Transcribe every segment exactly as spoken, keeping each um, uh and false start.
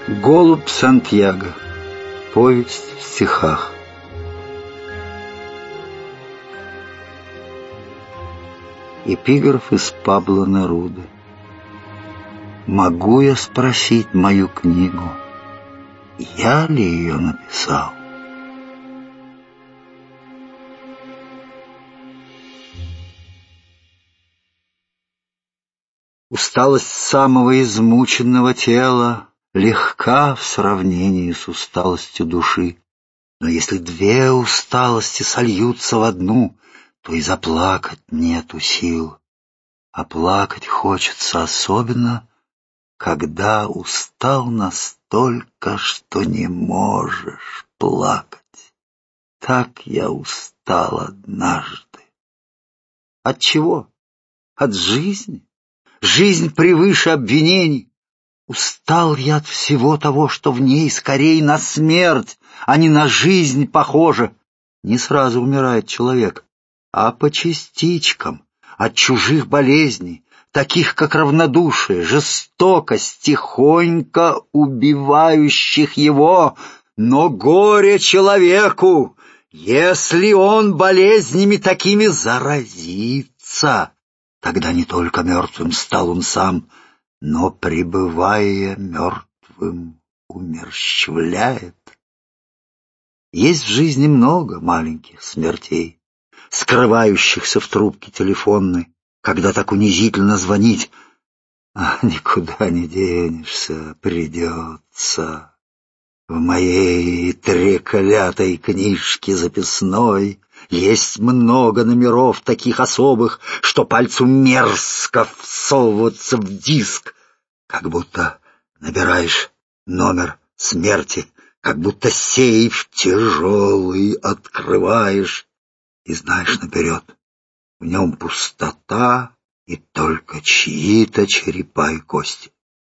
Голубь Сантьяго. Повесть в стихах. Эпиграф из Пабло Неруды. Могу я спросить мою книгу, я ли ее написал? Усталость самого измученного тела легка в сравнении с усталостью души. Но если две усталости сольются в одну, то и заплакать нету сил. А плакать хочется особенно, когда устал настолько, что не можешь плакать. Так я устал однажды. От чего? От жизни. Жизнь превыше обвинений. Устал я от всего того, что в ней скорее на смерть, а не на жизнь похоже. Не сразу умирает человек, а по частичкам, от чужих болезней, таких как равнодушие, жестокость, тихонько убивающих его. Но горе человеку, если он болезнями такими заразится. Тогда не только мертвым стал он сам, но, пребывая мертвым, умерщвляет. Есть в жизни много маленьких смертей, скрывающихся в трубке телефонной, когда так унизительно звонить. А никуда не денешься, придется. В моей треклятой книжке записной есть много номеров таких особых, что пальцу мерзко всовываться в диск, как будто набираешь номер смерти, как будто сейф тяжелый открываешь и знаешь наперед, в нем пустота и только чьи-то черепа и кости.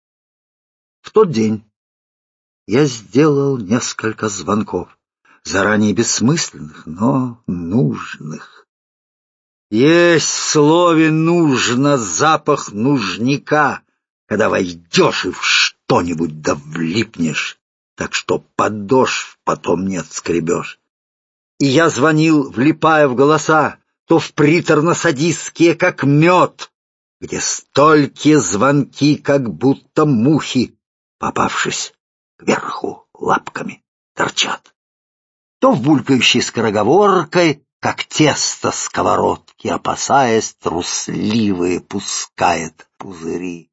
В тот день я сделал несколько звонков, заранее бессмысленных, но нужных. Есть в слове «нужно» запах нужника, когда войдешь и в что-нибудь да влипнешь, так что подошв потом не отскребешь. И я звонил, влипая в голоса, то в приторно-садистские, как мед, где столькие звонки, как будто мухи, попавшись кверху лапками, торчат, то в булькающей скороговоркой, как тесто сковородки, опасаясь, трусливые пускает пузыри.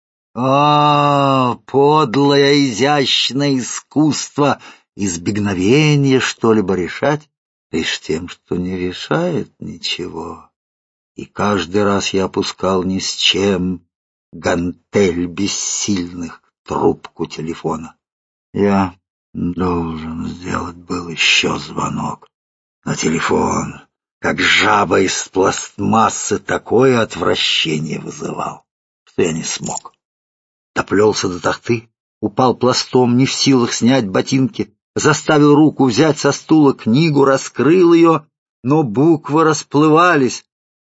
А, подлое изящное искусство избегновения что-либо решать лишь тем, что не решает ничего. И каждый раз я опускал ни с чем гантель бессильных трубку телефона. Я должен сделать был еще звонок, но телефон, как жаба из пластмассы, такое отвращение вызывал, что я не смог. Доплелся до тахты, упал пластом, не в силах снять ботинки, заставил руку взять со стула книгу, раскрыл ее, но буквы расплывались.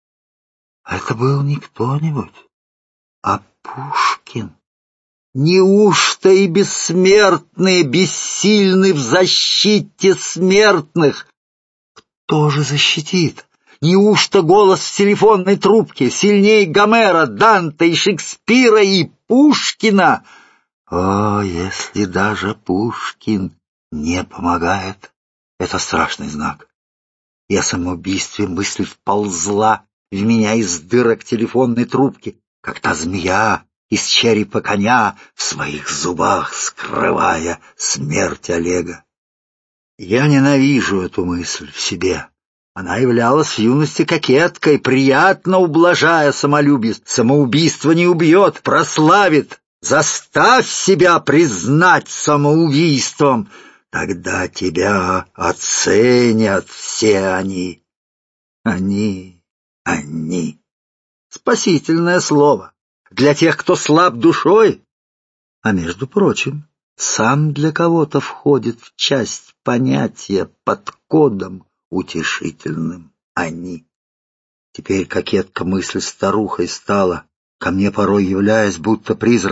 Это был не кто-нибудь, а Пушкин. Неужто и бессмертные бессильны в защите смертных? Кто же защитит? Неужто голос в телефонной трубке сильнее Гомера, Данте и Шекспира и Пушкина? О, если даже Пушкин не помогает, это страшный знак. И о самоубийстве мысль вползла в меня из дырок телефонной трубки, как та змея из черепа коня, в своих зубах скрывая смерть Олега. Я ненавижу эту мысль в себе. Она являлась в юности кокеткой, приятно ублажая самолюбие. Самоубийство не убьет, прославит. Заставь себя признать самоубийством. Тогда тебя оценят все они. Они, они. Спасительное слово для тех, кто слаб душой. А между прочим, сам для кого-то входит в часть понятия под кодом утешительным «они». Теперь кокетка мысль старухой стала, ко мне порой являясь, будто призрак,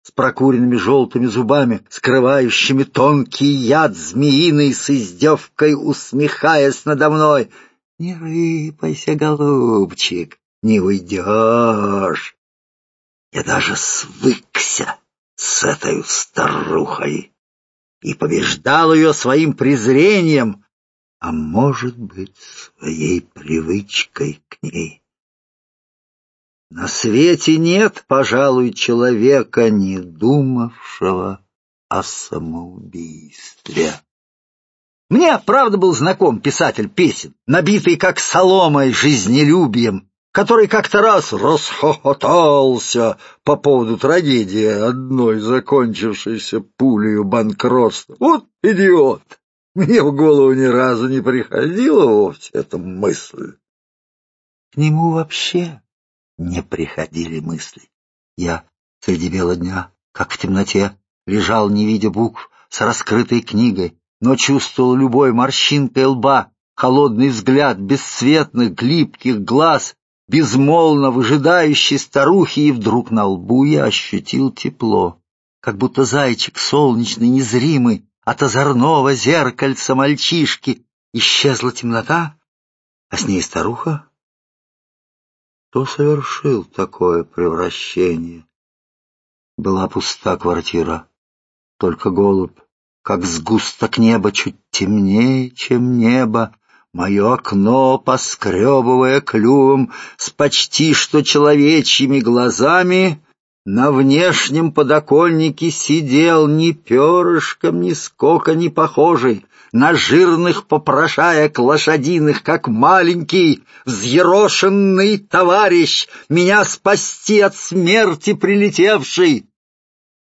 с прокуренными желтыми зубами, скрывающими тонкий яд змеиный, с издевкой усмехаясь надо мной. «Не рыпайся, голубчик, не уйдешь». Я даже свыкся с этой старухой и побеждал ее своим презрением, а может быть, своей привычкой к ней. На свете нет, пожалуй, человека, не думавшего о самоубийстве. Мне, правда, был знаком писатель песен, набитый как соломой жизнелюбием, который как-то раз расхохотался по поводу трагедии одной закончившейся пулею банкротства. Вот идиот! Мне в голову ни разу не приходила вовсе эта мысль. К нему вообще не приходили мысли. Я среди бела дня, как в темноте, лежал, не видя букв, с раскрытой книгой, но чувствовал любой морщинкой лба, холодный взгляд бесцветных, глибких глаз, безмолвно выжидающей старухи, и вдруг на лбу я ощутил тепло, как будто зайчик солнечный, незримый, от озорного зеркальца мальчишки. Исчезла темнота, а с ней старуха. Кто совершил такое превращение? Была пуста квартира, только голубь, как сгусток неба, чуть темнее, чем небо, мое окно, поскребывая клювом с почти что человечьими глазами, на внешнем подоконнике сидел ни перышком, ни скока не похожий, на жирных попрошаек лошадиных, как маленький, взъерошенный товарищ, меня спасти от смерти прилетевший.